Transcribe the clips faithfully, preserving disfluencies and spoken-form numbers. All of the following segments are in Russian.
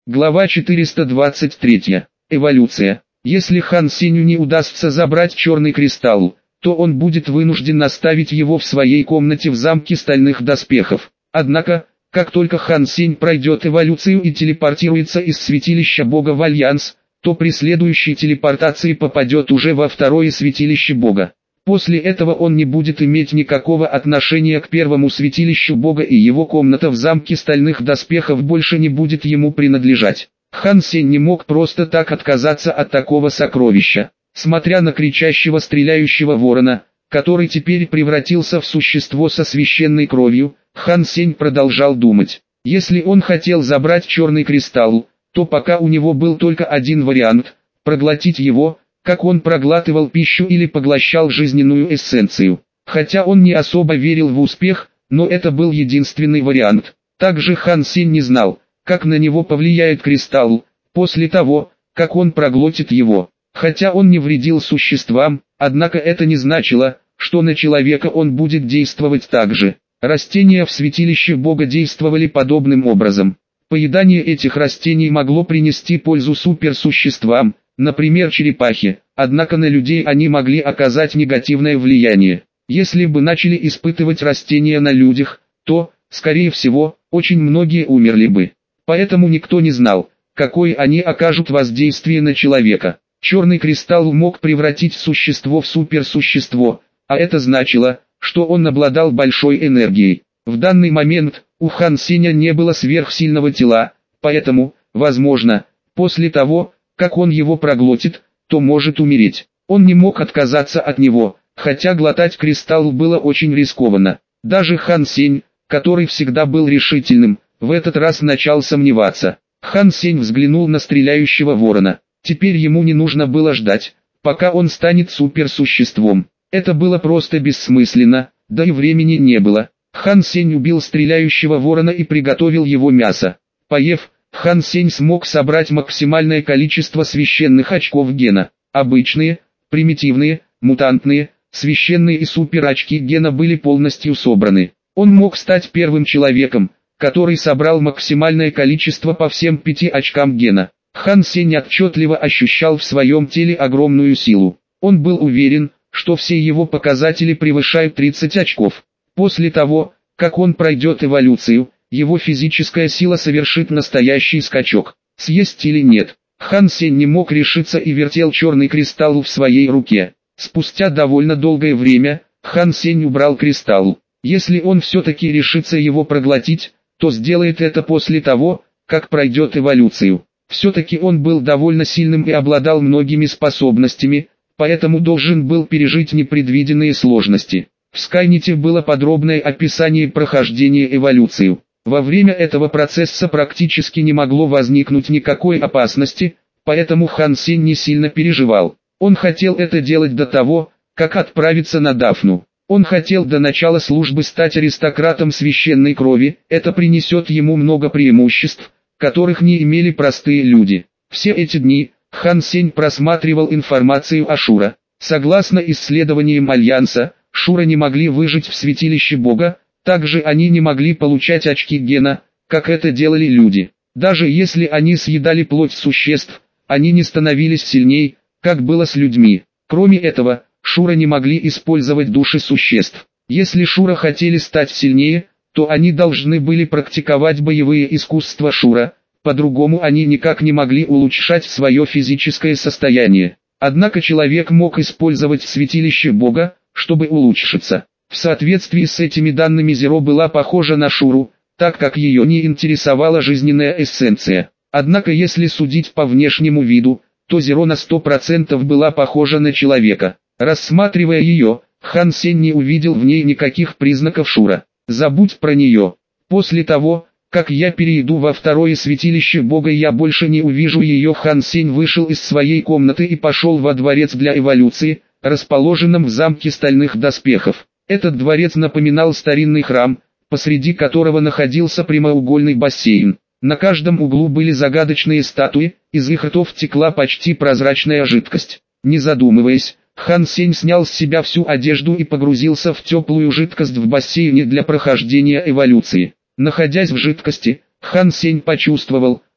Глава четыреста двадцать три. Эволюция. Если Хан Сенью не удастся забрать черный кристалл, то он будет вынужден оставить его в своей комнате в замке стальных доспехов. Однако, как только Хан Сень пройдет эволюцию и телепортируется из святилища Бога в Альянс, то при следующей телепортации попадет уже во второе святилище Бога. После этого он не будет иметь никакого отношения к первому святилищу Бога, и его комната в замке стальных доспехов больше не будет ему принадлежать. Хан Сень не мог просто так отказаться от такого сокровища. Смотря на кричащего стреляющего ворона, который теперь превратился в существо со священной кровью, Хан Сень продолжал думать. Если он хотел забрать черный кристалл, то пока у него был только один вариант – проглотить его, как он проглатывал пищу или поглощал жизненную эссенцию. Хотя он не особо верил в успех, но это был единственный вариант. Также Хан Сень не знал, как на него повлияет кристалл, после того, как он проглотит его. Хотя он не вредил существам, однако это не значило, что на человека он будет действовать так же. Растения в святилище Бога действовали подобным образом. Поедание этих растений могло принести пользу суперсуществам, например черепахе, однако на людей они могли оказать негативное влияние. Если бы начали испытывать растения на людях, то, скорее всего, очень многие умерли бы. Поэтому никто не знал, какое они окажут воздействие на человека. Черный кристалл мог превратить существо в суперсущество, а это значило, что он обладал большой энергией. В данный момент у Хан Сеня не было сверхсильного тела, поэтому, возможно, после того, как он его проглотит, то может умереть. Он не мог отказаться от него, хотя глотать кристалл было очень рискованно. Даже Хан Сень, который всегда был решительным, в этот раз начал сомневаться. Хан Сень взглянул на стреляющего ворона. Теперь ему не нужно было ждать, пока он станет суперсуществом. Это было просто бессмысленно, да и времени не было. Хан Сень убил стреляющего ворона и приготовил его мясо. Поев, Хан Сень смог собрать максимальное количество священных очков гена. Обычные, примитивные, мутантные, священные и супер очки гена были полностью собраны. Он мог стать первым человеком, который собрал максимальное количество по всем пяти очкам гена. Хан Сень отчетливо ощущал в своем теле огромную силу. Он был уверен, что все его показатели превышают тридцать очков. После того, как он пройдет эволюцию, его физическая сила совершит настоящий скачок. Съесть или нет? Хан Сень не мог решиться и вертел черный кристалл в своей руке. Спустя довольно долгое время, Хан Сень убрал кристалл. Если он все-таки решится его проглотить, то сделает это после того, как пройдет эволюцию. Все-таки он был довольно сильным и обладал многими способностями, поэтому должен был пережить непредвиденные сложности. В Скайнете было подробное описание прохождения эволюции. Во время этого процесса практически не могло возникнуть никакой опасности, поэтому Хан Сень не сильно переживал. Он хотел это делать до того, как отправиться на Дафну. Он хотел до начала службы стать аристократом священной крови, это принесет ему много преимуществ, которых не имели простые люди. Все эти дни, Хан Сень просматривал информацию о Шура. Согласно исследованиям Альянса, Шура не могли выжить в святилище Бога, также они не могли получать очки гена, как это делали люди. Даже если они съедали плоть существ, они не становились сильней, как было с людьми. Кроме этого, Шура не могли использовать души существ. Если Шура хотели стать сильнее, то они должны были практиковать боевые искусства Шура, по-другому они никак не могли улучшать свое физическое состояние. Однако человек мог использовать святилище Бога, чтобы улучшиться. В соответствии с этими данными Зеро была похожа на Шуру, так как ее не интересовала жизненная эссенция. Однако если судить по внешнему виду, то Зеро на сто процентов была похожа на человека. Рассматривая ее, Хан Сень не увидел в ней никаких признаков Шура. Забудь про нее. После того, как я перейду во второе святилище Бога, я больше не увижу ее. Хан Сень вышел из своей комнаты и пошел во дворец для эволюции, расположенном в замке стальных доспехов. Этот дворец напоминал старинный храм, посреди которого находился прямоугольный бассейн. На каждом углу были загадочные статуи, из их ртов текла почти прозрачная жидкость. Не задумываясь, Хан Сень снял с себя всю одежду и погрузился в теплую жидкость в бассейне для прохождения эволюции. Находясь в жидкости, Хан Сень почувствовал,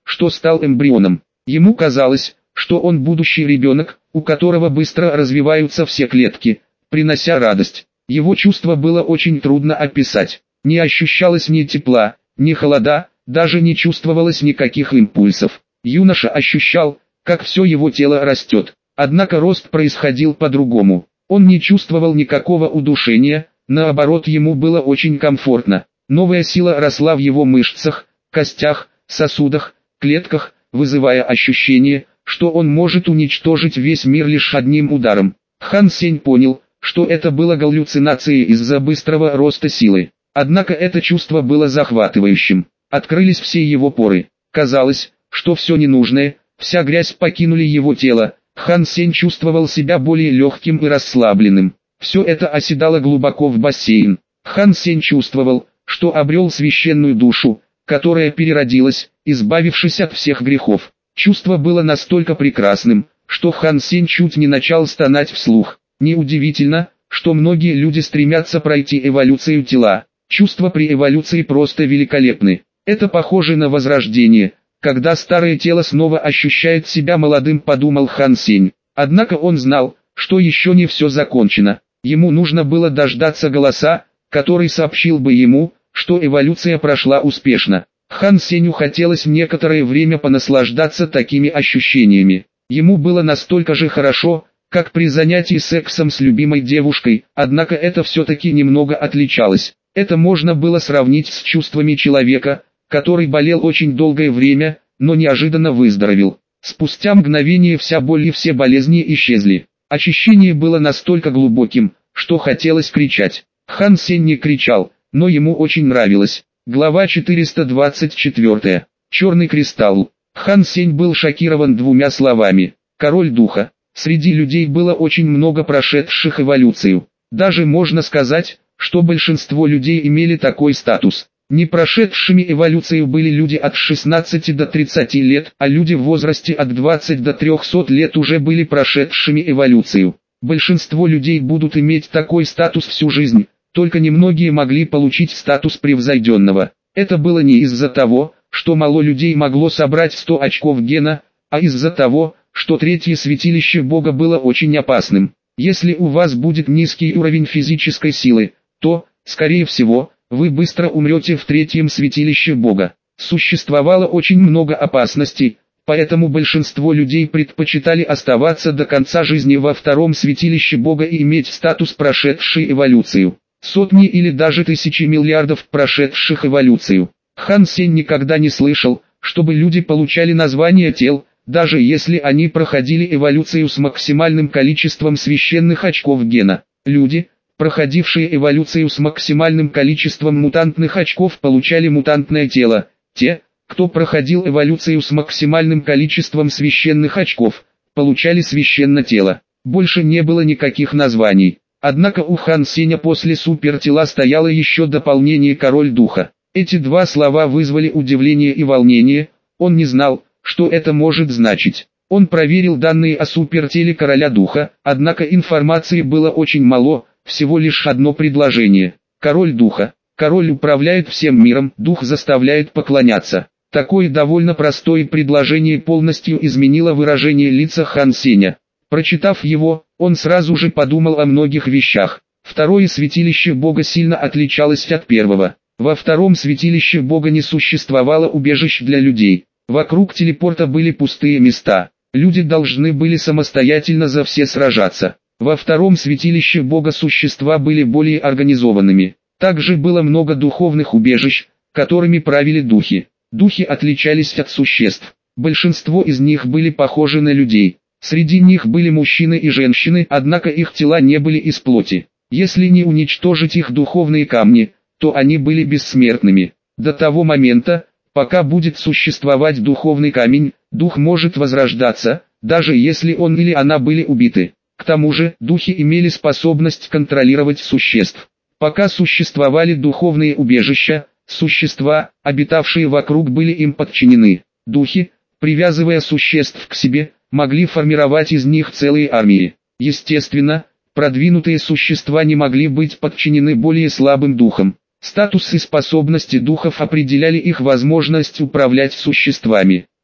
что стал эмбрионом. Ему казалось, что он будущий ребенок, у которого быстро развиваются все клетки, принося радость. Его чувство было очень трудно описать. Не ощущалось ни тепла, ни холода, даже не чувствовалось никаких импульсов. Юноша ощущал, как все его тело растет. Однако рост происходил по-другому. Он не чувствовал никакого удушения, наоборот, ему было очень комфортно. Новая сила росла в его мышцах, костях, сосудах, клетках, вызывая ощущение, что он может уничтожить весь мир лишь одним ударом. Хан Сень понял, что это было галлюцинацией из-за быстрого роста силы. Однако это чувство было захватывающим. Открылись все его поры. Казалось, что все ненужное, вся грязь покинули его тело. Хан Сень чувствовал себя более легким и расслабленным. Все это оседало глубоко в бассейн. Хан Сень чувствовал, что обрел священную душу, которая переродилась, избавившись от всех грехов. Чувство было настолько прекрасным, что Хан Сень чуть не начал стонать вслух. Неудивительно, что многие люди стремятся пройти эволюцию тела. Чувства при эволюции просто великолепны. Это похоже на возрождение, когда старое тело снова ощущает себя молодым, подумал Хан Сень. Однако он знал, что еще не все закончено. Ему нужно было дождаться голоса, который сообщил бы ему, что эволюция прошла успешно. Хан Сенью хотелось некоторое время понаслаждаться такими ощущениями. Ему было настолько же хорошо, как при занятии сексом с любимой девушкой, однако это все-таки немного отличалось. Это можно было сравнить с чувствами человека, который болел очень долгое время, но неожиданно выздоровел. Спустя мгновение вся боль и все болезни исчезли. Очищение было настолько глубоким, что хотелось кричать. Хан Сень не кричал, но ему очень нравилось. Глава четыреста двадцать четыре. Черный кристалл. Хан Сень был шокирован двумя словами. Король духа. Среди людей было очень много прошедших эволюцию. Даже можно сказать, что большинство людей имели такой статус. Не прошедшими эволюцию были люди от шестнадцати до тридцати лет, а люди в возрасте от двадцати до трёхсот лет уже были прошедшими эволюцию. Большинство людей будут иметь такой статус всю жизнь, только немногие могли получить статус превзойденного. Это было не из-за того, что мало людей могло собрать сто очков гена, а из-за того, что третье святилище Бога было очень опасным. Если у вас будет низкий уровень физической силы, то, скорее всего, вы быстро умрете в третьем святилище Бога. Существовало очень много опасностей, поэтому большинство людей предпочитали оставаться до конца жизни во втором святилище Бога и иметь статус прошедшей эволюцию. Сотни или даже тысячи миллиардов прошедших эволюцию. Хан Сень никогда не слышал, чтобы люди получали название тел, даже если они проходили эволюцию с максимальным количеством священных очков гена. Люди, проходившие эволюцию с максимальным количеством мутантных очков, получали мутантное тело. Те, кто проходил эволюцию с максимальным количеством священных очков, получали священное тело. Больше не было никаких названий. Однако у Хан Сеня после супертела стояло еще дополнение «Король духа». Эти два слова вызвали удивление и волнение. Он не знал, что это может значить. Он проверил данные о супертеле Короля Духа, однако информации было очень мало, всего лишь одно предложение. Король Духа. Король управляет всем миром, Дух заставляет поклоняться. Такое довольно простое предложение полностью изменило выражение лица Хан Сеня. Прочитав его, он сразу же подумал о многих вещах. Второе святилище Бога сильно отличалось от первого. Во втором святилище Бога не существовало убежищ для людей. Вокруг телепорта были пустые места. Люди должны были самостоятельно за все сражаться. Во втором святилище Бога существа были более организованными. Также было много духовных убежищ, которыми правили духи. Духи отличались от существ. Большинство из них были похожи на людей. Среди них были мужчины и женщины, однако их тела не были из плоти. Если не уничтожить их духовные камни, то они были бессмертными. До того момента, пока будет существовать духовный камень, дух может возрождаться, даже если он или она были убиты. К тому же, духи имели способность контролировать существ. Пока существовали духовные убежища, существа, обитавшие вокруг, были им подчинены. Духи, привязывая существ к себе, могли формировать из них целые армии. Естественно, продвинутые существа не могли быть подчинены более слабым духам. Статус и способности духов определяли их возможность управлять существами.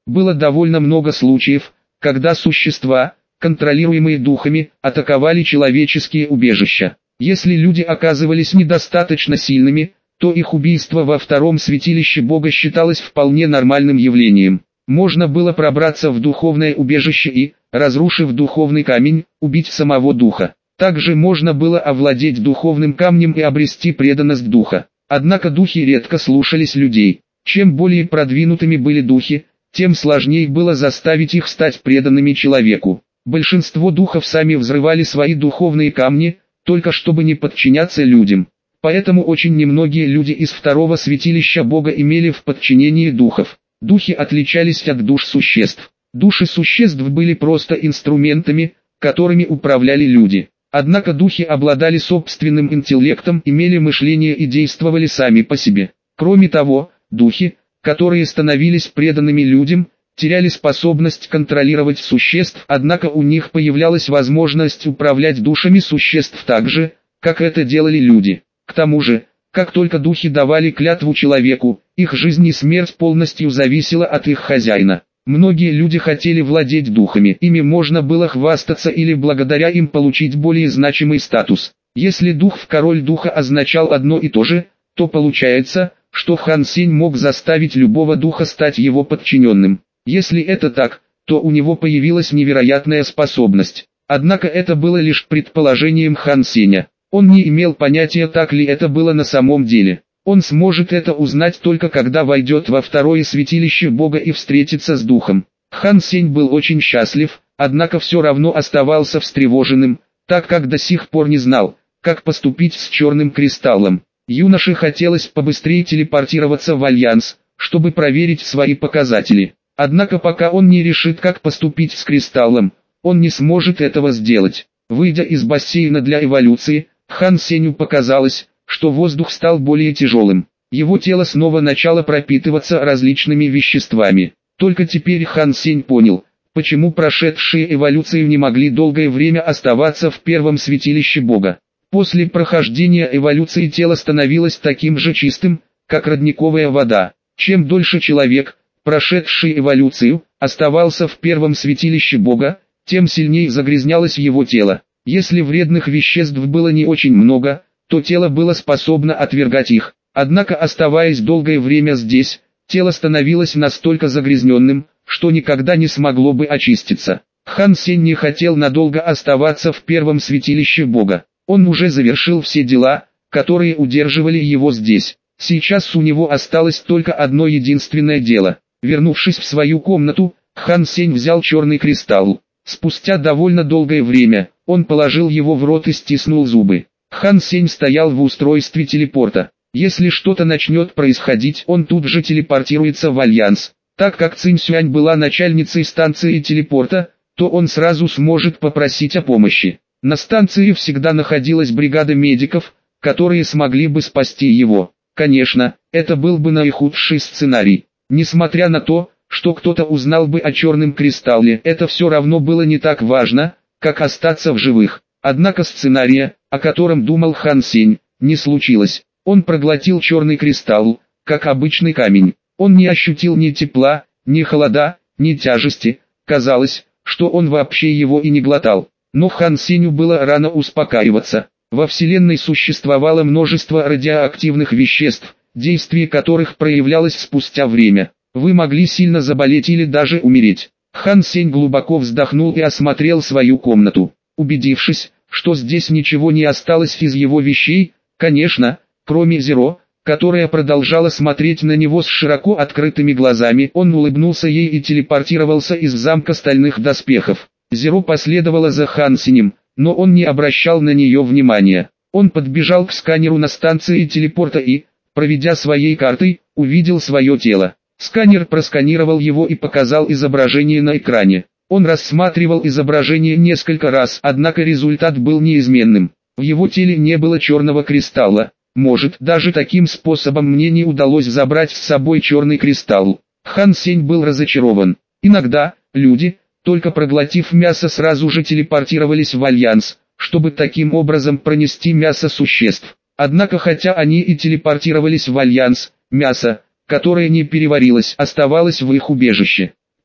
Было довольно много случаев, когда существа, контролируемые духами, атаковали человеческие убежища. Если люди оказывались недостаточно сильными, то их убийство во втором святилище Бога считалось вполне нормальным явлением. Можно было пробраться в духовное убежище и, разрушив духовный камень, убить самого духа. Также можно было овладеть духовным камнем и обрести преданность духа. Однако духи редко слушались людей. Чем более продвинутыми были духи, тем сложнее было заставить их стать преданными человеку. Большинство духов сами взрывали свои духовные камни, только чтобы не подчиняться людям. Поэтому очень немногие люди из второго святилища Бога имели в подчинении духов. Духи отличались от душ существ. Души существ были просто инструментами, которыми управляли люди. Однако духи обладали собственным интеллектом, имели мышление и действовали сами по себе. Кроме того, духи, которые становились преданными людям, теряли способность контролировать существ, однако у них появлялась возможность управлять душами существ так же, как это делали люди. К тому же, как только духи давали клятву человеку, их жизнь и смерть полностью зависела от их хозяина. Многие люди хотели владеть духами, ими можно было хвастаться или благодаря им получить более значимый статус. Если дух в король духа означал одно и то же, то получается, что Хан Сень мог заставить любого духа стать его подчиненным. Если это так, то у него появилась невероятная способность. Однако это было лишь предположением Хан Сеня. Он не имел понятия, так ли это было на самом деле. Он сможет это узнать только когда войдет во второе святилище Бога и встретится с духом. Хан Сень был очень счастлив, однако все равно оставался встревоженным, так как до сих пор не знал, как поступить с черным кристаллом. Юноше хотелось побыстрее телепортироваться в Альянс, чтобы проверить свои показатели. Однако пока он не решит, как поступить с кристаллом, он не сможет этого сделать. Выйдя из бассейна для эволюции, Хан Сенью показалось, что воздух стал более тяжелым. Его тело снова начало пропитываться различными веществами. Только теперь Хан Сень понял, почему прошедшие эволюцию не могли долгое время оставаться в первом святилище Бога. После прохождения эволюции тело становилось таким же чистым, как родниковая вода. Чем дольше человек, прошедший эволюцию, оставался в первом святилище Бога, тем сильнее загрязнялось его тело. Если вредных веществ было не очень много, то тело было способно отвергать их. Однако, оставаясь долгое время здесь, тело становилось настолько загрязненным, что никогда не смогло бы очиститься. Хан Сень не хотел надолго оставаться в первом святилище Бога. Он уже завершил все дела, которые удерживали его здесь. Сейчас у него осталось только одно единственное дело. Вернувшись в свою комнату, Хан Сень взял черный кристалл. Спустя довольно долгое время, он положил его в рот и стиснул зубы. Хан Сень стоял в устройстве телепорта. Если что-то начнет происходить, он тут же телепортируется в Альянс. Так как Цинь Сюань была начальницей станции телепорта, то он сразу сможет попросить о помощи. На станции всегда находилась бригада медиков, которые смогли бы спасти его. Конечно, это был бы наихудший сценарий. Несмотря на то, что кто-то узнал бы о черном кристалле, это все равно было не так важно, как остаться в живых. Однако сценария, о котором думал Хан Сень, не случилось. Он проглотил черный кристалл, как обычный камень. Он не ощутил ни тепла, ни холода, ни тяжести. Казалось, что он вообще его и не глотал. Но Хан Сенью было рано успокаиваться. Во Вселенной существовало множество радиоактивных веществ, действие которых проявлялось спустя время. Вы могли сильно заболеть или даже умереть. Хан Сень глубоко вздохнул и осмотрел свою комнату. Убедившись, что здесь ничего не осталось из его вещей, конечно, кроме Зеро, которая продолжала смотреть на него с широко открытыми глазами, он улыбнулся ей и телепортировался из замка стальных доспехов. Зеро последовала за Хан Сенем, но он не обращал на нее внимания. Он подбежал к сканеру на станции телепорта и, проведя своей картой, увидел свое тело. Сканер просканировал его и показал изображение на экране. Он рассматривал изображение несколько раз, однако результат был неизменным. В его теле не было черного кристалла. Может, даже таким способом мне не удалось забрать с собой черный кристалл. Хан Сень был разочарован. Иногда, люди, только проглотив мясо, сразу же телепортировались в Альянс, чтобы таким образом пронести мясо существ. Однако хотя они и телепортировались в Альянс, мясо, которое не переварилось, оставалось в их убежище.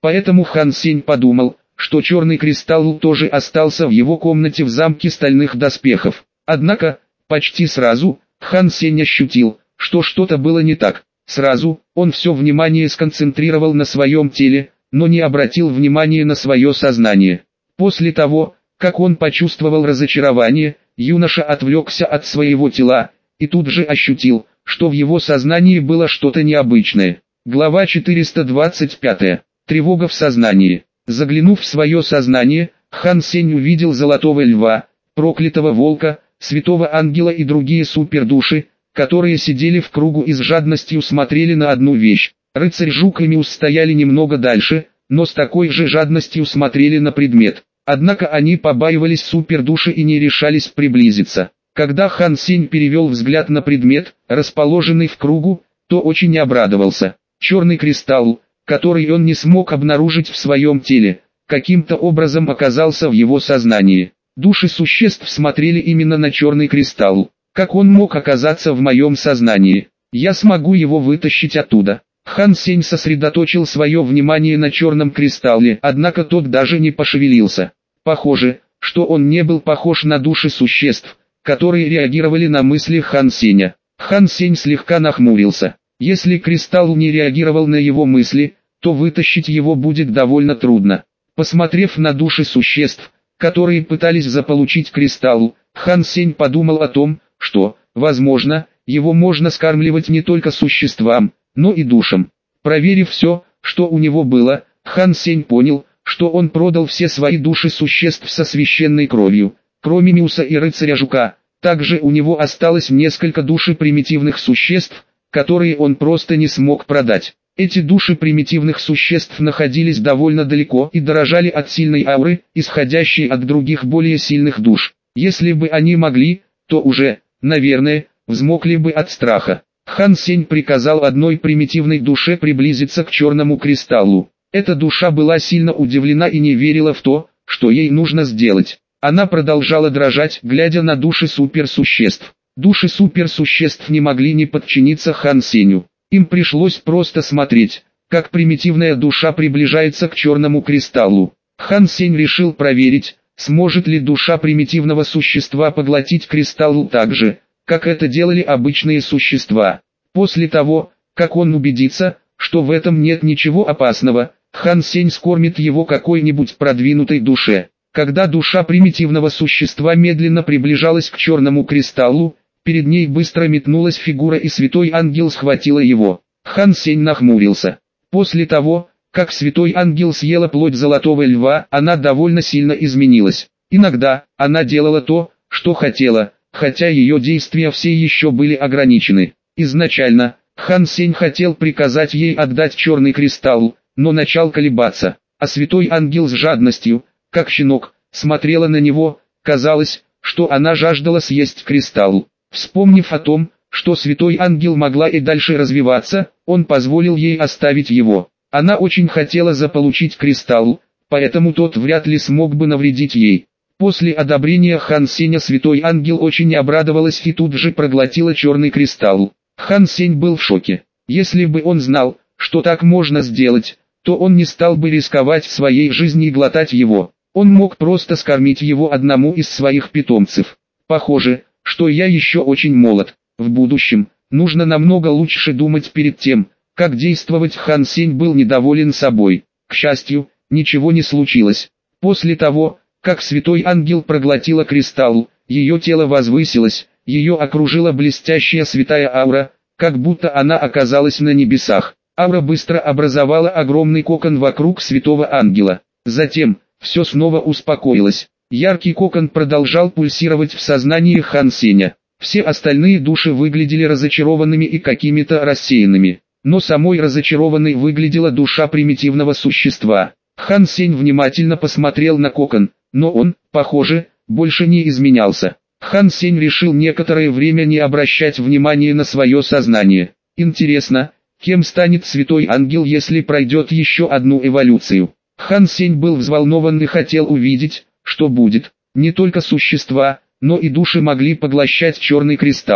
Поэтому Хан Сень подумал, что черный кристалл тоже остался в его комнате в замке стальных доспехов. Однако, почти сразу, Хан Сень ощутил, что что-то было не так. Сразу, он все внимание сконцентрировал на своем теле, но не обратил внимания на свое сознание. После того, как он почувствовал разочарование, юноша отвлекся от своего тела, и тут же ощутил, что в его сознании было что-то необычное. Глава четыреста двадцать пять. Тревога в сознании. Заглянув в свое сознание, Хан Сень увидел золотого льва, проклятого волка, святого ангела и другие супердуши, которые сидели в кругу и с жадностью смотрели на одну вещь. Рыцарь Жук и Миус стояли немного дальше, но с такой же жадностью смотрели на предмет. Однако они побаивались супердуши и не решались приблизиться. Когда Хан Сень перевел взгляд на предмет, расположенный в кругу, то очень обрадовался. Черный кристалл, который он не смог обнаружить в своем теле, каким-то образом оказался в его сознании. Души существ смотрели именно на черный кристалл. Как он мог оказаться в моем сознании? Я смогу его вытащить оттуда. Хан Сень сосредоточил свое внимание на черном кристалле, однако тот даже не пошевелился. Похоже, что он не был похож на души существ, которые реагировали на мысли Хан Сеня. Хан Сень слегка нахмурился. Если кристалл не реагировал на его мысли, то вытащить его будет довольно трудно. Посмотрев на души существ, которые пытались заполучить кристалл, Хан Сень подумал о том, что, возможно, его можно скармливать не только существам, но и душам. Проверив все, что у него было, Хан Сень понял, что он продал все свои души существ со священной кровью, кроме Миуса и рыцаря Жука. Также у него осталось несколько душ примитивных существ, которые он просто не смог продать. Эти души примитивных существ находились довольно далеко и дорожали от сильной ауры, исходящей от других более сильных душ. Если бы они могли, то уже, наверное, взмокли бы от страха. Хан Сень приказал одной примитивной душе приблизиться к черному кристаллу. Эта душа была сильно удивлена и не верила в то, что ей нужно сделать. Она продолжала дрожать, глядя на души суперсуществ. Души суперсуществ не могли не подчиниться Хан Сенью. Им пришлось просто смотреть, как примитивная душа приближается к черному кристаллу. Хан Сень решил проверить, сможет ли душа примитивного существа поглотить кристалл так же, как это делали обычные существа. После того, как он убедится, что в этом нет ничего опасного, Хан Сень скормит его какой-нибудь продвинутой душе. Когда душа примитивного существа медленно приближалась к черному кристаллу, перед ней быстро метнулась фигура и святой ангел схватила его. Хан Сень нахмурился. После того, как святой ангел съела плоть золотого льва, она довольно сильно изменилась. Иногда, она делала то, что хотела, хотя ее действия все еще были ограничены. Изначально, Хан Сень хотел приказать ей отдать черный кристалл, но начал колебаться, а святой ангел с жадностью, как щенок, смотрела на него. Казалось, что она жаждала съесть кристалл. Вспомнив о том, что святой ангел могла и дальше развиваться, он позволил ей оставить его. Она очень хотела заполучить кристалл, поэтому тот вряд ли смог бы навредить ей. После одобрения Хан Сеня святой ангел очень обрадовалась и тут же проглотила черный кристалл. Хан Сень был в шоке. Если бы он знал, что так можно сделать, то он не стал бы рисковать своей жизнью и глотать его. Он мог просто скормить его одному из своих питомцев. Похоже, что я еще очень молод. В будущем, нужно намного лучше думать перед тем, как действовать. Хан Сень был недоволен собой. К счастью, ничего не случилось. После того, как святой ангел проглотила кристалл, ее тело возвысилось, ее окружила блестящая святая аура, как будто она оказалась на небесах. Аура быстро образовала огромный кокон вокруг святого ангела. Затем, все снова успокоилось. Яркий кокон продолжал пульсировать в сознании Хан Сеня. Все остальные души выглядели разочарованными и какими-то рассеянными. Но самой разочарованной выглядела душа примитивного существа. Хан Сень внимательно посмотрел на кокон, но он, похоже, больше не изменялся. Хан Сень решил некоторое время не обращать внимания на свое сознание. Интересно, кем станет святой ангел, если пройдет еще одну эволюцию? Хан Сень был взволнован и хотел увидеть, что будет. Не только существа, но и души могли поглощать черный кристалл.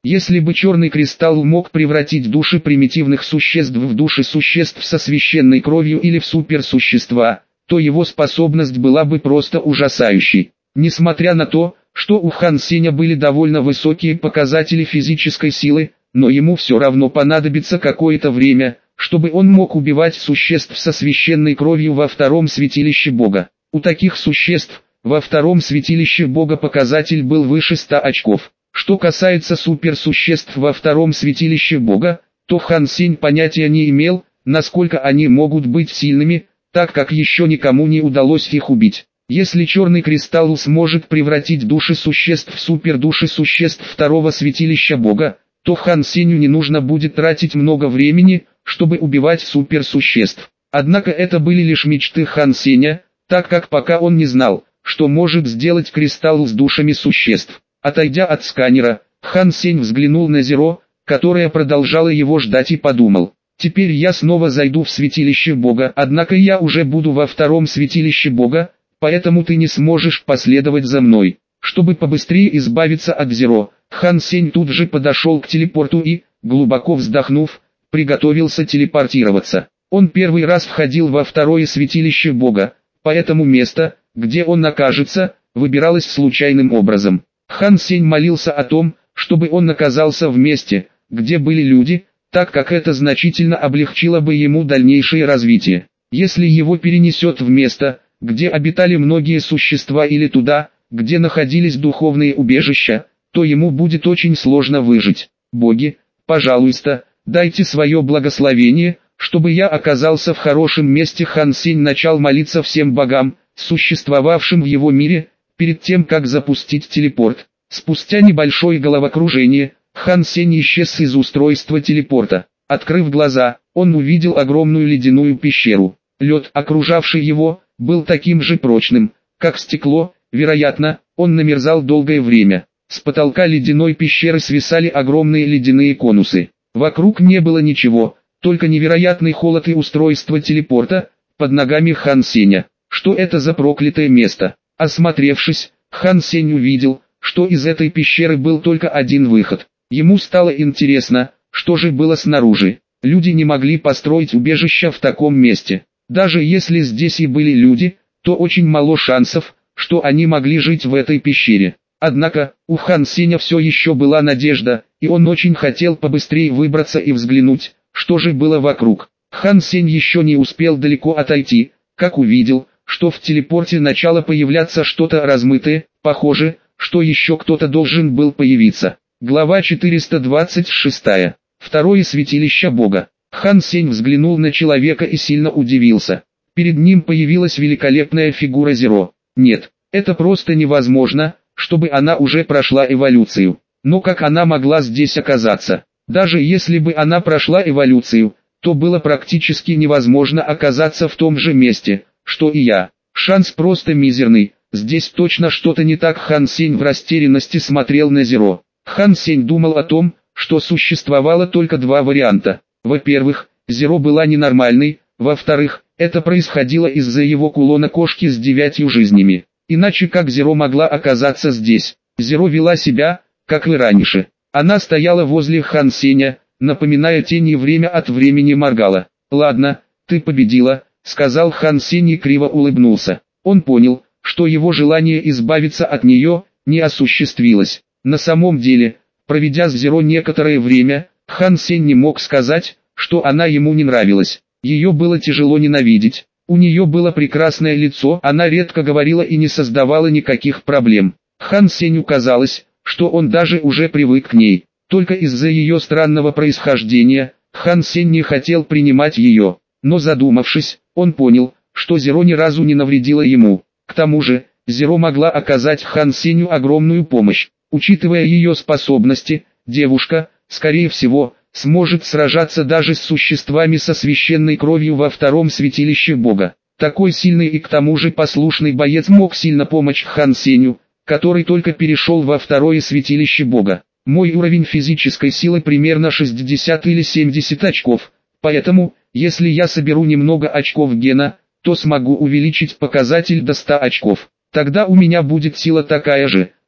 Если бы черный кристалл мог превратить души примитивных существ в души существ со священной кровью или в суперсущества, то его способность была бы просто ужасающей. Несмотря на то, что у Хан Сеня были довольно высокие показатели физической силы, но ему все равно понадобится какое-то время, чтобы он мог убивать существ со священной кровью во втором святилище Бога. У таких существ, во втором святилище Бога показатель был выше ста очков. Что касается суперсуществ во втором святилище Бога, то Хан Сень понятия не имел, насколько они могут быть сильными, так как еще никому не удалось их убить. Если черный кристалл сможет превратить души существ в супердуши существ второго святилища Бога, то Хан Сенью не нужно будет тратить много времени, чтобы убивать суперсуществ. Однако это были лишь мечты Хан Сеня, так как пока он не знал, что может сделать кристалл с душами существ. Отойдя от сканера, Хан Сень взглянул на Зеро, которая продолжала его ждать, и подумал: теперь я снова зайду в святилище Бога, однако я уже буду во втором святилище Бога, поэтому ты не сможешь последовать за мной. Чтобы побыстрее избавиться от Зеро, Хан Сень тут же подошел к телепорту и, глубоко вздохнув, приготовился телепортироваться. Он первый раз входил во второе святилище Бога, поэтому место, где он окажется, выбиралось случайным образом. Хан Сень молился о том, чтобы он оказался в месте, где были люди, так как это значительно облегчило бы ему дальнейшее развитие. Если его перенесет в место, где обитали многие существа, или туда, где находились духовные убежища, то ему будет очень сложно выжить. Боги, пожалуйста, дайте свое благословение, чтобы я оказался в хорошем месте. Хан Сень начал молиться всем богам, существовавшим в его мире, перед тем как запустить телепорт. Спустя небольшое головокружение, Хан Сень исчез из устройства телепорта. Открыв глаза, он увидел огромную ледяную пещеру. Лед, окружавший его, был таким же прочным, как стекло, вероятно, он намерзал долгое время. С потолка ледяной пещеры свисали огромные ледяные конусы. Вокруг не было ничего, только невероятный холод и устройство телепорта под ногами Хан Сеня. Что это за проклятое место? Осмотревшись, Хан Сень увидел, что из этой пещеры был только один выход. Ему стало интересно, что же было снаружи. Люди не могли построить убежище в таком месте. Даже если здесь и были люди, то очень мало шансов, что они могли жить в этой пещере. Однако, у Хан Сеня все еще была надежда, и он очень хотел побыстрее выбраться и взглянуть, что же было вокруг. Хан Сень еще не успел далеко отойти, как увидел, что в телепорте начало появляться что-то размытое, похоже, что еще кто-то должен был появиться. Глава четыреста двадцать шесть. Второе святилище Бога. Хан Сень взглянул на человека и сильно удивился. Перед ним появилась великолепная фигура Зеро. Нет, это просто невозможно, чтобы она уже прошла эволюцию. Но как она могла здесь оказаться? Даже если бы она прошла эволюцию, то было практически невозможно оказаться в том же месте, что и я. Шанс просто мизерный, здесь точно что-то не так. Хан Сень в растерянности смотрел на Зеро. Хан Сень думал о том, что существовало только два варианта. Во-первых, Зеро была ненормальной, во-вторых, это происходило из-за его кулона кошки с девятью жизнями. Иначе как Зеро могла оказаться здесь? Зеро вела себя, как и раньше. Она стояла возле Хан Сеня, напоминая тень, и время от времени моргала. «Ладно, ты победила», — сказал Хан Сень и криво улыбнулся. Он понял, что его желание избавиться от нее не осуществилось. На самом деле, проведя с Зеро некоторое время, Хан Сень не мог сказать, что она ему не нравилась. Ее было тяжело ненавидеть. У нее было прекрасное лицо, она редко говорила и не создавала никаких проблем. Хан Сенью казалось, что он даже уже привык к ней. Только из-за ее странного происхождения, Хан Сень не хотел принимать ее. Но задумавшись, он понял, что Зеро ни разу не навредила ему. К тому же, Зеро могла оказать Хан Сенью огромную помощь. Учитывая ее способности, девушка, скорее всего, сможет сражаться даже с существами со священной кровью во втором святилище Бога. Такой сильный и к тому же послушный боец мог сильно помочь Хан Сенью, который только перешел во второе святилище Бога. Мой уровень физической силы примерно шестьдесят или семьдесят очков, поэтому, если я соберу немного очков гена, то смогу увеличить показатель до ста очков. Тогда у меня будет сила такая же,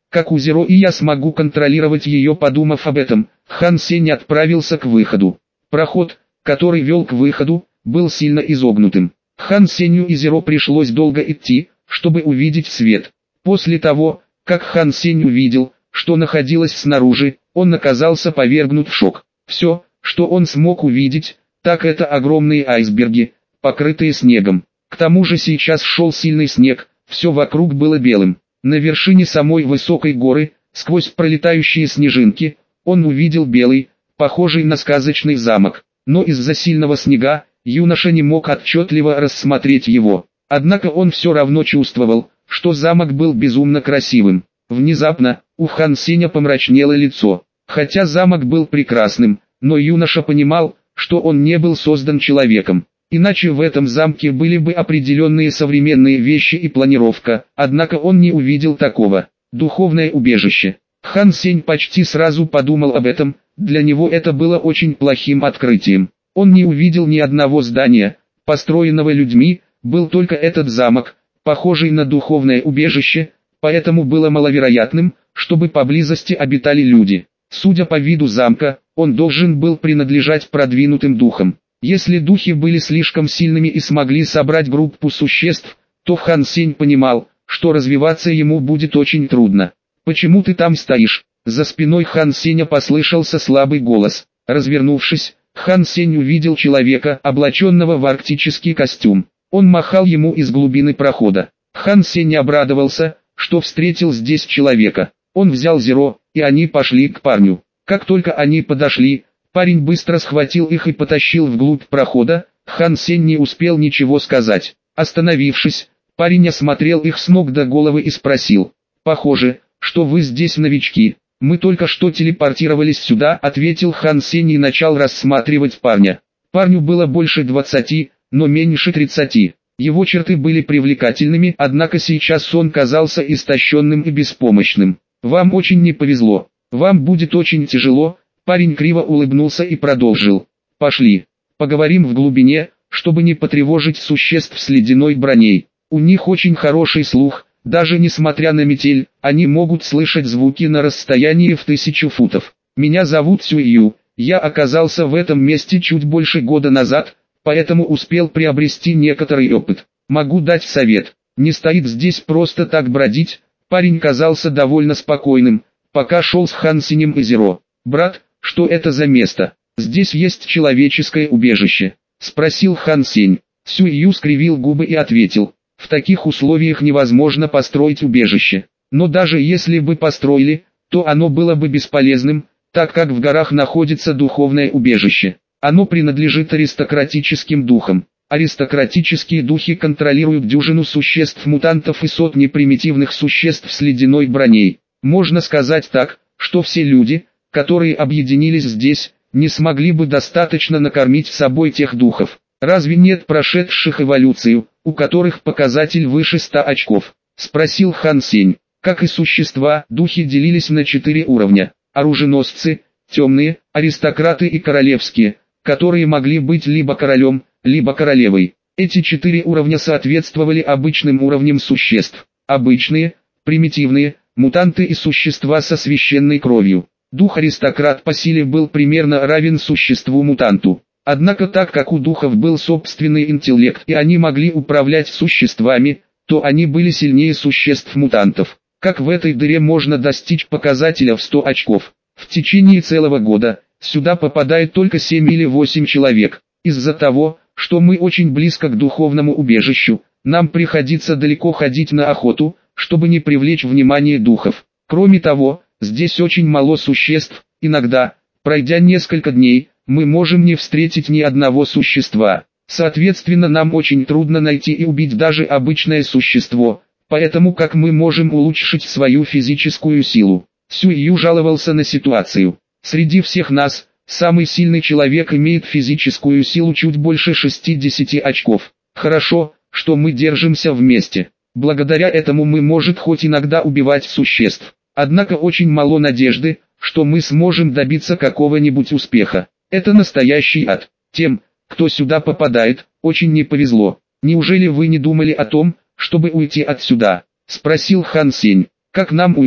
как у Зеро, и я смогу контролировать ее. Подумав об этом, Хан Сень отправился к выходу. Проход, который вел к выходу, был сильно изогнутым. Хан Сенью и Зеро пришлось долго идти, чтобы увидеть свет. После того, как Хан Сень увидел, что находилось снаружи, он оказался повергнут в шок. Все, что он смог увидеть, так это огромные айсберги, покрытые снегом. К тому же сейчас шел сильный снег, все вокруг было белым. На вершине самой высокой горы, сквозь пролетающие снежинки, он увидел белый, похожий на сказочный замок. Но из-за сильного снега, юноша не мог отчетливо рассмотреть его. Однако он все равно чувствовал, что замок был безумно красивым. Внезапно, у Хан Сеня помрачнело лицо. Хотя замок был прекрасным, но юноша понимал, что он не был создан человеком. Иначе в этом замке были бы определенные современные вещи и планировка, однако он не увидел такого. Духовное убежище. Хан Сень почти сразу подумал об этом, для него это было очень плохим открытием. Он не увидел ни одного здания, построенного людьми, был только этот замок, похожий на духовное убежище, поэтому было маловероятным, чтобы поблизости обитали люди. Судя по виду замка, он должен был принадлежать продвинутым духам. Если духи были слишком сильными и смогли собрать группу существ, то Хан Сень понимал, что развиваться ему будет очень трудно. «Почему ты там стоишь?» За спиной Хан Сеня послышался слабый голос. Развернувшись, Хан Сень увидел человека, облаченного в арктический костюм. Он махал ему из глубины прохода. Хан Сень обрадовался, что встретил здесь человека. Он взял Зеро, и они пошли к парню. Как только они подошли, парень быстро схватил их и потащил вглубь прохода. Хан Сень не успел ничего сказать. Остановившись, парень осмотрел их с ног до головы и спросил: «Похоже, что вы здесь новички. Мы только что телепортировались сюда», — ответил Хан Сень и начал рассматривать парня. Парню было больше двадцати, но меньше тридцати. Его черты были привлекательными, однако сейчас он казался истощенным и беспомощным. «Вам очень не повезло. Вам будет очень тяжело», — парень криво улыбнулся и продолжил. «Пошли. Поговорим в глубине, чтобы не потревожить существ с ледяной броней. У них очень хороший слух. Даже несмотря на метель, они могут слышать звуки на расстоянии в тысячу футов. Меня зовут Сюю, я оказался в этом месте чуть больше года назад, поэтому успел приобрести некоторый опыт. Могу дать совет. Не стоит здесь просто так бродить». Парень казался довольно спокойным, пока шел с Хан Сенем и Зеро. «Брат, что это за место? Здесь есть человеческое убежище?» — спросил Хан Сень. Сюю скривил губы и ответил: «В таких условиях невозможно построить убежище. Но даже если бы построили, то оно было бы бесполезным, так как в горах находится духовное убежище. Оно принадлежит аристократическим духам. Аристократические духи контролируют дюжину существ-мутантов и сотни примитивных существ с ледяной броней. Можно сказать так, что все люди, которые объединились здесь, не смогли бы достаточно накормить собой тех духов. Разве нет прошедших эволюцию, у которых показатель выше ста очков?» — спросил Хан Сень. Как и существа, духи делились на четыре уровня: оруженосцы, темные, аристократы и королевские, которые могли быть либо королем, либо королевой. Эти четыре уровня соответствовали обычным уровням существ: обычные, примитивные, мутанты и существа со священной кровью. Дух-аристократ по силе был примерно равен существу-мутанту. Однако так как у духов был собственный интеллект и они могли управлять существами, то они были сильнее существ-мутантов. Как в этой дыре можно достичь показателя в сто очков? В течение целого года сюда попадает только семь или восемь человек. Из-за того, что мы очень близко к духовному убежищу, нам приходится далеко ходить на охоту, чтобы не привлечь внимание духов. Кроме того, здесь очень мало существ. Иногда, пройдя несколько дней, мы можем не встретить ни одного существа. Соответственно, нам очень трудно найти и убить даже обычное существо, поэтому как мы можем улучшить свою физическую силу?» Сюю жаловался на ситуацию. «Среди всех нас, самый сильный человек имеет физическую силу чуть больше шестидесяти очков. Хорошо, что мы держимся вместе. Благодаря этому мы можем хоть иногда убивать существ. Однако очень мало надежды, что мы сможем добиться какого-нибудь успеха. Это настоящий ад. Тем, кто сюда попадает, очень не повезло. Неужели вы не думали о том, чтобы уйти отсюда?» — спросил Хан Сень. «Как нам уйти?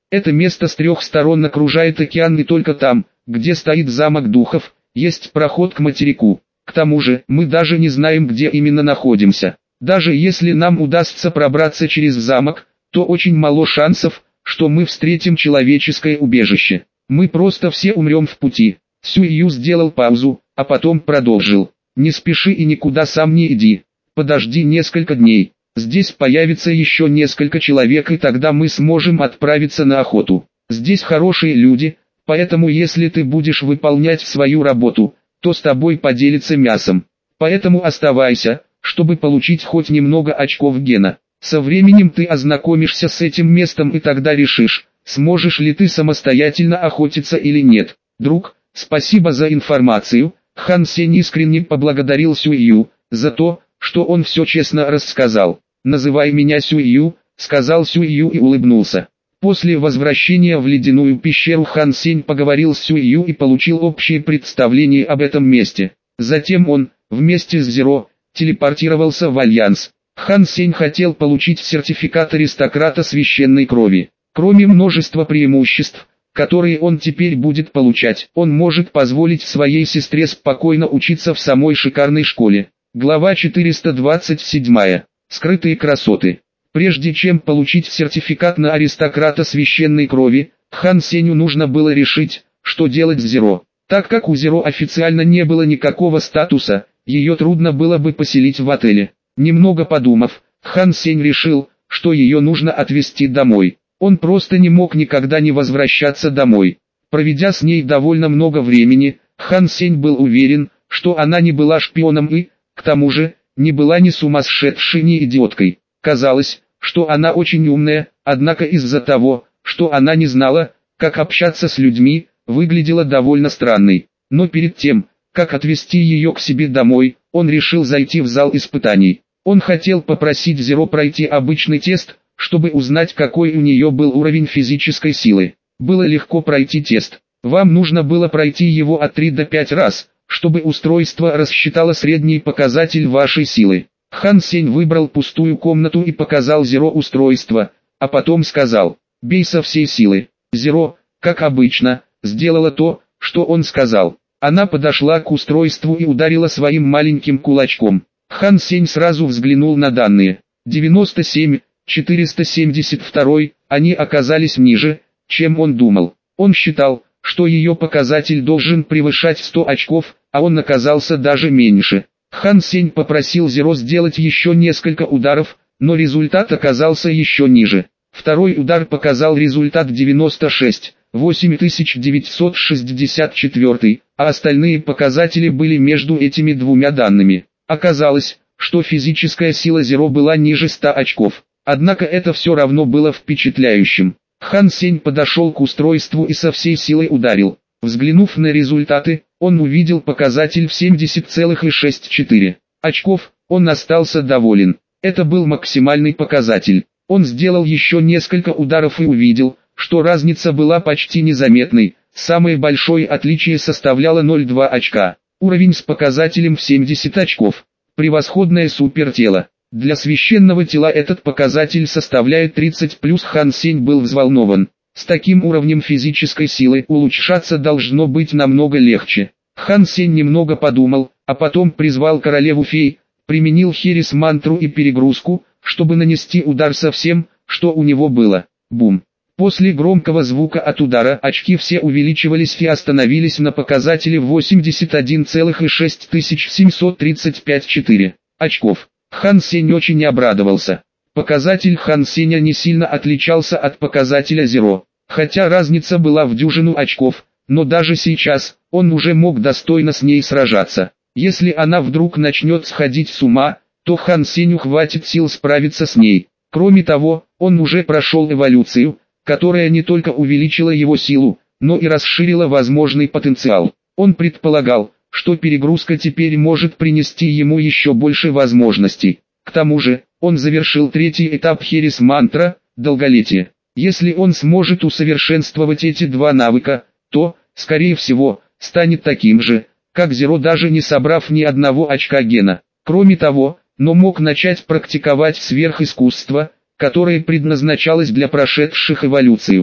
Это место с трех сторон окружает океан, и только там, где стоит замок духов, есть проход к материку. К тому же, мы даже не знаем, где именно находимся. Даже если нам удастся пробраться через замок, то очень мало шансов, что мы встретим человеческое убежище. Мы просто все умрем в пути. Сюю сделал паузу, а потом продолжил. Не спеши и никуда сам не иди. Подожди несколько дней. Здесь появится еще несколько человек, и тогда мы сможем отправиться на охоту. Здесь хорошие люди, поэтому если ты будешь выполнять свою работу, то с тобой поделятся мясом. Поэтому оставайся, чтобы получить хоть немного очков гена. Со временем ты ознакомишься с этим местом, и тогда решишь, сможешь ли ты самостоятельно охотиться или нет. Друг, спасибо за информацию. Хан Сень искренне поблагодарил Сюю за то, что он все честно рассказал. «Называй меня Сюю», — сказал Сюю и улыбнулся. После возвращения в ледяную пещеру Хан Сень поговорил с Сюю и получил общее представление об этом месте. Затем он, вместе с Зеро, телепортировался в Альянс. Хан Сень хотел получить сертификат аристократа священной крови. Кроме множества преимуществ, которые он теперь будет получать, он может позволить своей сестре спокойно учиться в самой шикарной школе. Глава четыреста двадцать семь. Скрытые красоты. Прежде чем получить сертификат на аристократа священной крови, Хан Сенью нужно было решить, что делать с Зеро. Так как у Зеро официально не было никакого статуса, ее трудно было бы поселить в отеле. Немного подумав, Хан Сень решил, что ее нужно отвезти домой. Он просто не мог никогда не возвращаться домой. Проведя с ней довольно много времени, Хан Сень был уверен, что она не была шпионом и, к тому же, не была ни сумасшедшей, ни идиоткой. Казалось, что она очень умная, однако из-за того, что она не знала, как общаться с людьми, выглядела довольно странной. Но перед тем, как отвезти ее к себе домой, он решил зайти в зал испытаний. Он хотел попросить Зеро пройти обычный тест, чтобы узнать, какой у нее был уровень физической силы. Было легко пройти тест. Вам нужно было пройти его от три до пяти раз, чтобы устройство рассчитало средний показатель вашей силы. Хан Сень выбрал пустую комнату и показал Зеро устройство, а потом сказал: «Бей со всей силы». Зеро, как обычно, сделала то, что он сказал. Она подошла к устройству и ударила своим маленьким кулачком. Хан Сень сразу взглянул на данные. девяносто семь, четыреста семьдесят два, они оказались ниже, чем он думал. Он считал, что ее показатель должен превышать сто очков, а он оказался даже меньше. Хан Сень попросил Зеро сделать еще несколько ударов, но результат оказался еще ниже. Второй удар показал результат девяносто шесть, восемь тысяч девятьсот шестьдесят четыре, а остальные показатели были между этими двумя данными. Оказалось, что физическая сила Зеро была ниже ста очков. Однако это все равно было впечатляющим. Хан Сень подошел к устройству и со всей силой ударил. Взглянув на результаты, он увидел показатель в семьдесят целых шесть десятых четыре очков, он остался доволен. Это был максимальный показатель. Он сделал еще несколько ударов и увидел, что разница была почти незаметной. Самое большое отличие составляло ноль целых два очка. Уровень с показателем в семьдесят очков. Превосходное супертело. Для священного тела этот показатель составляет тридцать плюс. Хан Сень был взволнован. С таким уровнем физической силы улучшаться должно быть намного легче. Хан Сень немного подумал, а потом призвал королеву фей, применил херес мантру и перегрузку, чтобы нанести удар со всем, что у него было. Бум. После громкого звука от удара очки все увеличивались и остановились на показателе восемьдесят один целых шесть тысяч семьсот тридцать пять четыре очков. Хан Сень очень обрадовался. Показатель Хан Сеня не сильно отличался от показателя Зеро, хотя разница была в дюжину очков, но даже сейчас, он уже мог достойно с ней сражаться. Если она вдруг начнет сходить с ума, то Хан Сеню хватит сил справиться с ней. Кроме того, он уже прошел эволюцию, которая не только увеличила его силу, но и расширила возможный потенциал. Он предполагал, что перегрузка теперь может принести ему еще больше возможностей. К тому же, он завершил третий этап херес мантра, долголетие. Если он сможет усовершенствовать эти два навыка, то, скорее всего, станет таким же, как Зеро, даже не собрав ни одного очка гена. Кроме того, но мог начать практиковать сверхискусство, которое предназначалось для прошедших эволюцию.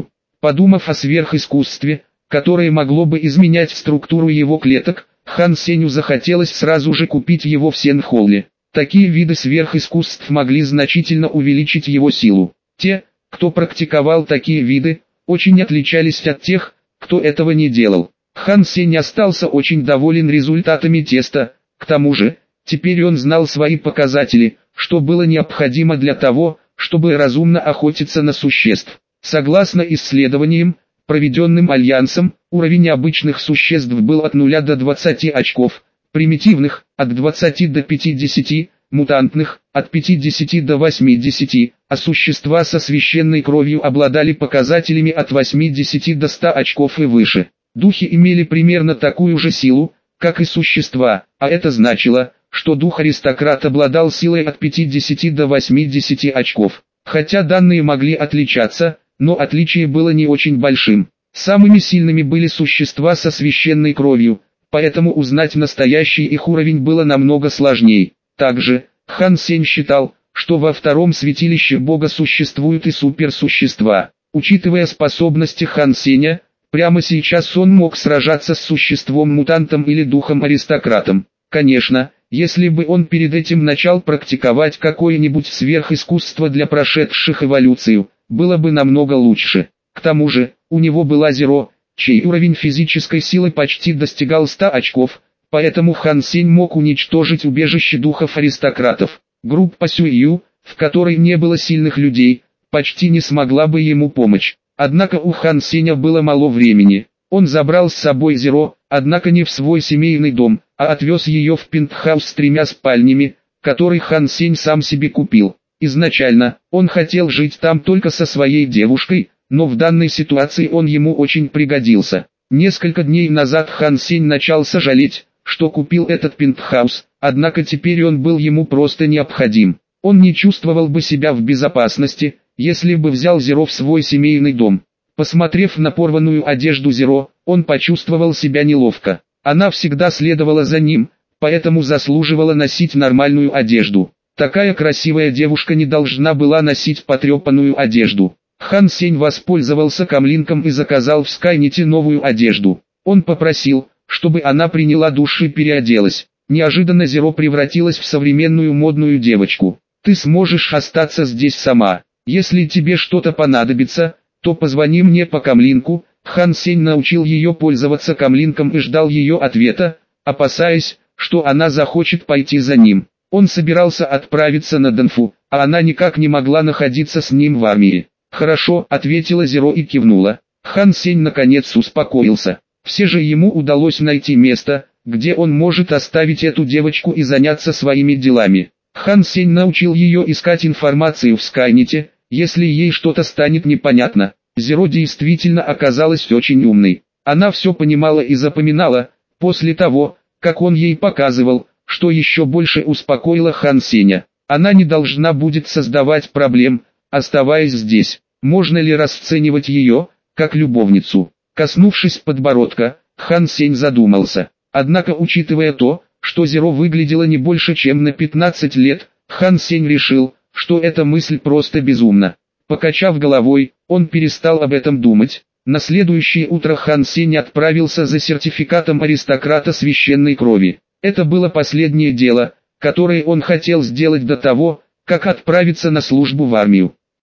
Подумав о сверхискусстве, которое могло бы изменять структуру его клеток, Хан Сенью захотелось сразу же купить его в Сен-Холле. Такие виды сверхискусств могли значительно увеличить его силу. Те, кто практиковал такие виды, очень отличались от тех, кто этого не делал. Хан Сень остался очень доволен результатами теста, к тому же, теперь он знал свои показатели, что было необходимо для того, чтобы разумно охотиться на существ. Согласно исследованиям, проведенным Альянсом, уровень обычных существ был от нуля до двадцати очков, примитивных – от двадцати до пятидесяти, мутантных – от пятидесяти до восьмидесяти, а существа со священной кровью обладали показателями от восьмидесяти до ста очков и выше. Духи имели примерно такую же силу, как и существа, а это значило, что дух-аристократ обладал силой от пятидесяти до восьмидесяти очков. Хотя данные могли отличаться, но отличие было не очень большим. Самыми сильными были существа со священной кровью, поэтому узнать настоящий их уровень было намного сложнее. Также, Хан Сень считал, что во втором святилище Бога существуют и суперсущества. Учитывая способности Хан Сеня, прямо сейчас он мог сражаться с существом-мутантом или духом-аристократом. Конечно, если бы он перед этим начал практиковать какое-нибудь сверхискусство для прошедших эволюцию, было бы намного лучше. К тому же, у него была Зеро, чей уровень физической силы почти достигал ста очков, поэтому Хан Сень мог уничтожить убежище духов-аристократов. Группа Сюю, в которой не было сильных людей, почти не смогла бы ему помочь. Однако у Хан Сеня было мало времени. Он забрал с собой Зеро, однако не в свой семейный дом, а отвез ее в пентхаус с тремя спальнями, который Хан Сень сам себе купил. Изначально, он хотел жить там только со своей девушкой, но в данной ситуации он ему очень пригодился. Несколько дней назад Хан Сень начал сожалеть, что купил этот пентхаус, однако теперь он был ему просто необходим. Он не чувствовал бы себя в безопасности, если бы взял Зеро в свой семейный дом. Посмотрев на порванную одежду Зеро, он почувствовал себя неловко. Она всегда следовала за ним, поэтому заслуживала носить нормальную одежду. Такая красивая девушка не должна была носить потрепанную одежду. Хан Сень воспользовался камлинком и заказал в Скайнете новую одежду. Он попросил, чтобы она приняла душ и переоделась. Неожиданно Зеро превратилась в современную модную девочку. «Ты сможешь остаться здесь сама. Если тебе что-то понадобится, то позвони мне по камлинку». Хан Сень научил ее пользоваться камлинком и ждал ее ответа, опасаясь, что она захочет пойти за ним. Он собирался отправиться на Данфу, а она никак не могла находиться с ним в армии. «Хорошо», — ответила Зеро и кивнула. Хан Сень наконец успокоился. Все же ему удалось найти место, где он может оставить эту девочку и заняться своими делами. Хан Сень научил ее искать информацию в Скайнете, если ей что-то станет непонятно. Зеро действительно оказалась очень умной. Она все понимала и запоминала, после того, как он ей показывал, что еще больше успокоило Хан Сеня. Она не должна будет создавать проблем, оставаясь здесь. Можно ли расценивать ее, как любовницу? Коснувшись подбородка, Хан Сень задумался. Однако, учитывая то, что Зеро выглядела не больше чем на пятнадцать лет, Хан Сень решил, что эта мысль просто безумна. Покачав головой, он перестал об этом думать. На следующее утро Хан Сень отправился за сертификатом аристократа священной крови. Это было последнее дело, которое он хотел сделать до того, как отправиться на службу в армию.